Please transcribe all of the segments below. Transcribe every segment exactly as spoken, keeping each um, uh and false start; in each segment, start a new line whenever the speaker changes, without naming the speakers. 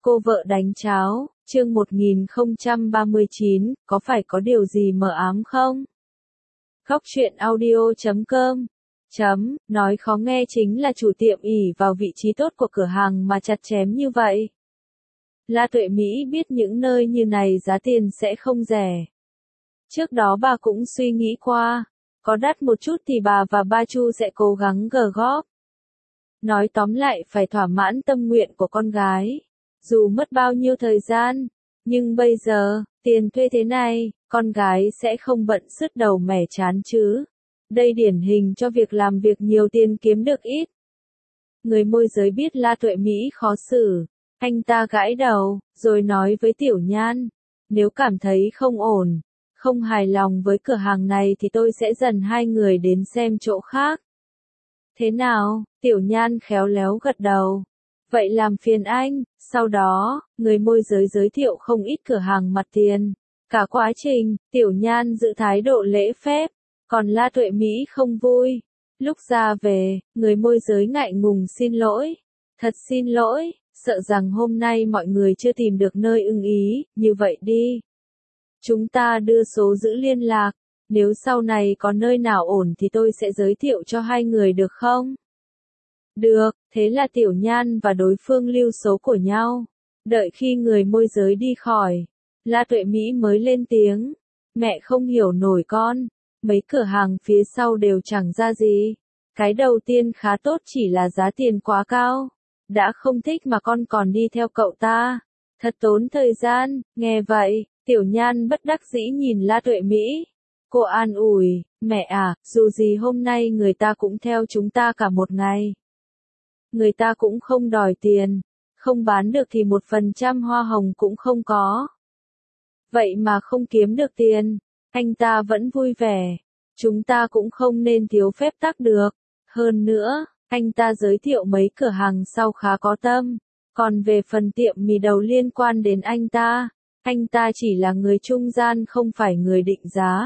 Cô vợ đánh cháo, chương một nghìn không trăm ba mươi chín, có phải có điều gì mờ ám không? Góc truyện audio chấm com chấm, nói khó nghe chính là chủ tiệm ỷ vào vị trí tốt của cửa hàng mà chặt chém như vậy. La Tuệ Mỹ biết những nơi như này giá tiền sẽ không rẻ. Trước đó bà cũng suy nghĩ qua, có đắt một chút thì bà và ba Chu sẽ cố gắng gờ góp. Nói tóm lại phải thỏa mãn tâm nguyện của con gái. Dù mất bao nhiêu thời gian, nhưng bây giờ, tiền thuê thế này, con gái sẽ không bận sứt đầu mẻ chán chứ. Đây điển hình cho việc làm việc nhiều tiền kiếm được ít. Người môi giới biết La Tuệ Mỹ khó xử. Anh ta gãi đầu, rồi nói với Tiểu Nhan, nếu cảm thấy không ổn, không hài lòng với cửa hàng này thì tôi sẽ dần hai người đến xem chỗ khác. Thế nào? Tiểu Nhan khéo léo gật đầu. Vậy làm phiền anh. Sau đó, người môi giới giới thiệu không ít cửa hàng mặt tiền. Cả quá trình, Tiểu Nhan giữ thái độ lễ phép, còn La Tuệ Mỹ không vui. Lúc ra về, người môi giới ngại ngùng xin lỗi. Thật xin lỗi, sợ rằng hôm nay mọi người chưa tìm được nơi ưng ý, như vậy đi. Chúng ta đưa số giữ liên lạc, nếu sau này có nơi nào ổn thì tôi sẽ giới thiệu cho hai người được không? Được, thế là Tiểu Nhan và đối phương lưu số của nhau. Đợi khi người môi giới đi khỏi, La Tuệ Mỹ mới lên tiếng. Mẹ không hiểu nổi con, mấy cửa hàng phía sau đều chẳng ra gì. Cái đầu tiên khá tốt chỉ là giá tiền quá cao. Đã không thích mà con còn đi theo cậu ta. Thật tốn thời gian, nghe vậy, Tiểu Nhan bất đắc dĩ nhìn La Tuệ Mỹ. Cô an ủi, mẹ à, dù gì hôm nay người ta cũng theo chúng ta cả một ngày. Người ta cũng không đòi tiền, không bán được thì một phần trăm hoa hồng cũng không có. Vậy mà không kiếm được tiền, anh ta vẫn vui vẻ. Chúng ta cũng không nên thiếu phép tắc được. Hơn nữa, anh ta giới thiệu mấy cửa hàng sau khá có tâm. Còn về phần tiệm mì đầu liên quan đến anh ta, anh ta chỉ là người trung gian không phải người định giá.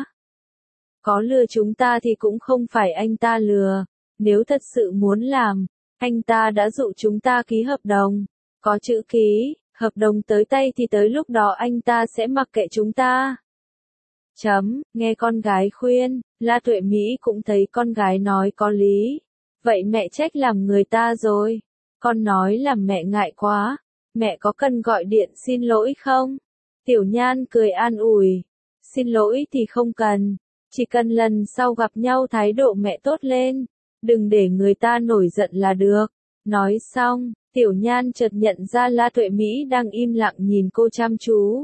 Có lừa chúng ta thì cũng không phải anh ta lừa. Nếu thật sự muốn làm, anh ta đã dụ chúng ta ký hợp đồng. Có chữ ký, hợp đồng tới tay thì tới lúc đó anh ta sẽ mặc kệ chúng ta. Chấm, nghe con gái khuyên, La Tuệ Mỹ cũng thấy con gái nói có lý. Vậy mẹ trách làm người ta rồi. Con nói làm mẹ ngại quá. Mẹ có cần gọi điện xin lỗi không? Tiểu Nhan cười an ủi. Xin lỗi thì không cần. Chỉ cần lần sau gặp nhau thái độ mẹ tốt lên. Đừng để người ta nổi giận là được. Nói xong, Tiểu Nhan chợt nhận ra La Tuệ Mỹ đang im lặng nhìn cô chăm chú.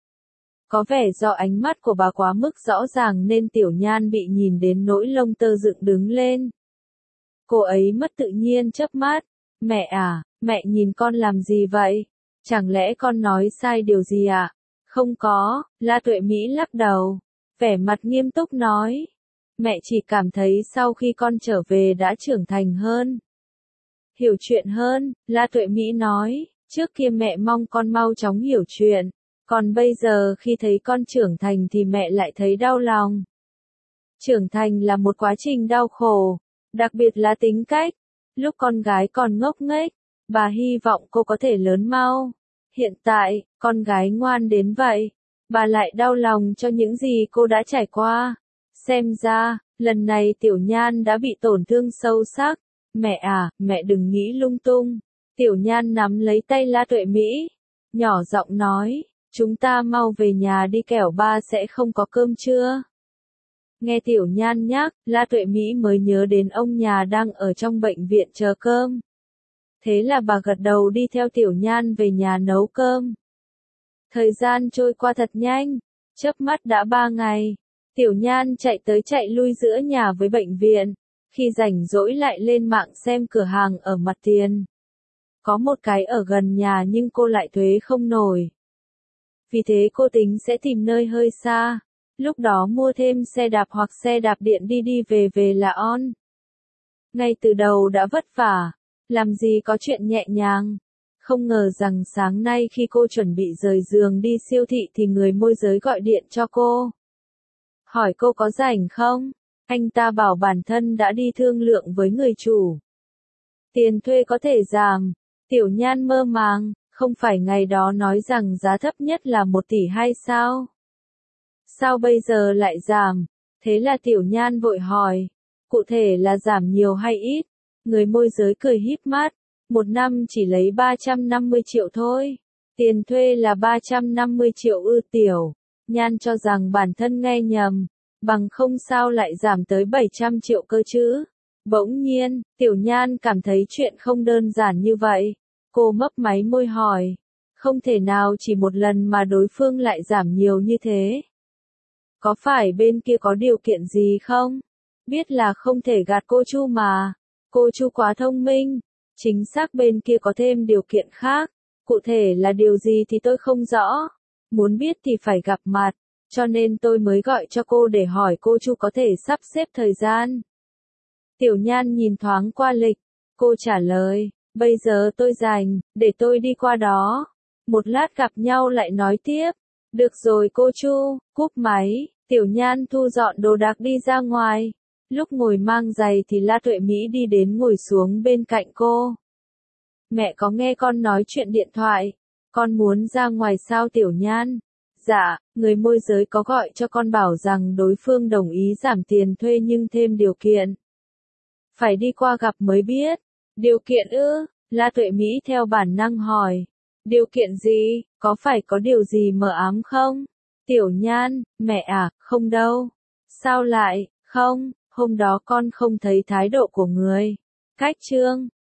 Có vẻ do ánh mắt của bà quá mức rõ ràng nên Tiểu Nhan bị nhìn đến nỗi lông tơ dựng đứng lên. Cô ấy mất tự nhiên chớp mắt. Mẹ à, mẹ nhìn con làm gì vậy? Chẳng lẽ con nói sai điều gì à? Không có, La Tuệ Mỹ lắc đầu. Vẻ mặt nghiêm túc nói. Mẹ chỉ cảm thấy sau khi con trở về đã trưởng thành hơn. Hiểu chuyện hơn, La Tuệ Mỹ nói. Trước kia mẹ mong con mau chóng hiểu chuyện. Còn bây giờ khi thấy con trưởng thành thì mẹ lại thấy đau lòng. Trưởng thành là một quá trình đau khổ. Đặc biệt là tính cách. Lúc con gái còn ngốc nghếch, bà hy vọng cô có thể lớn mau. Hiện tại, con gái ngoan đến vậy, bà lại đau lòng cho những gì cô đã trải qua. Xem ra, lần này Tiểu Nhan đã bị tổn thương sâu sắc. Mẹ à, mẹ đừng nghĩ lung tung. Tiểu Nhan nắm lấy tay La Tuệ Mỹ, nhỏ giọng nói, chúng ta mau về nhà đi kẻo ba sẽ không có cơm trưa. Nghe Tiểu Nhan nhắc, La Tuệ Mỹ mới nhớ đến ông nhà đang ở trong bệnh viện chờ cơm. Thế là bà gật đầu đi theo Tiểu Nhan về nhà nấu cơm. Thời gian trôi qua thật nhanh, chớp mắt đã ba ngày. Tiểu Nhan chạy tới chạy lui giữa nhà với bệnh viện. Khi rảnh rỗi lại lên mạng xem cửa hàng ở mặt tiền. Có một cái ở gần nhà nhưng cô lại thuế không nổi. Vì thế cô tính sẽ tìm nơi hơi xa. Lúc đó mua thêm xe đạp hoặc xe đạp điện đi đi về về là on. Ngay từ đầu đã vất vả, làm gì có chuyện nhẹ nhàng. Không ngờ rằng sáng nay khi cô chuẩn bị rời giường đi siêu thị thì người môi giới gọi điện cho cô. Hỏi cô có rảnh không? Anh ta bảo bản thân đã đi thương lượng với người chủ. Tiền thuê có thể giảm. Tiểu Nhan mơ màng, Không phải ngày đó nói rằng giá thấp nhất là một tỷ hay sao? Sao bây giờ lại giảm? Thế là Tiểu Nhan vội hỏi, cụ thể là giảm nhiều hay ít? Người môi giới cười híp mắt, một năm chỉ lấy ba trăm năm mươi triệu thôi. Tiền thuê là ba trăm năm mươi triệu ư? Tiểu Nhan cho rằng bản thân nghe nhầm, bằng không sao lại giảm tới bảy trăm triệu cơ chứ? Bỗng nhiên, Tiểu Nhan cảm thấy chuyện không đơn giản như vậy. Cô mấp máy môi hỏi, không thể nào chỉ một lần mà đối phương lại giảm nhiều như thế. Có phải bên kia có điều kiện gì không? Biết là không thể gạt cô Chu mà. Cô Chu quá thông minh. Chính xác bên kia có thêm điều kiện khác. Cụ thể là điều gì thì tôi không rõ. Muốn biết thì phải gặp mặt. Cho nên tôi mới gọi cho cô để hỏi cô Chu có thể sắp xếp thời gian. Tiểu Nhan nhìn thoáng qua lịch. Cô trả lời, bây giờ tôi rảnh, để tôi đi qua đó. Một lát gặp nhau lại nói tiếp. Được rồi cô Chu, cúp máy. Tiểu Nhan thu dọn đồ đạc đi ra ngoài. Lúc ngồi mang giày thì La Tuệ Mỹ đi đến ngồi xuống bên cạnh cô. Mẹ có nghe con nói chuyện điện thoại. Con muốn ra ngoài sao Tiểu Nhan? Dạ, người môi giới có gọi cho con bảo rằng đối phương đồng ý giảm tiền thuê nhưng thêm điều kiện. Phải đi qua gặp mới biết. Điều kiện ư? La Tuệ Mỹ theo bản năng hỏi. Điều kiện gì? Có phải có điều gì mờ ám không? Tiểu Nhan, mẹ à, không đâu. Sao lại, không, hôm đó con không thấy thái độ của người. Cách trương,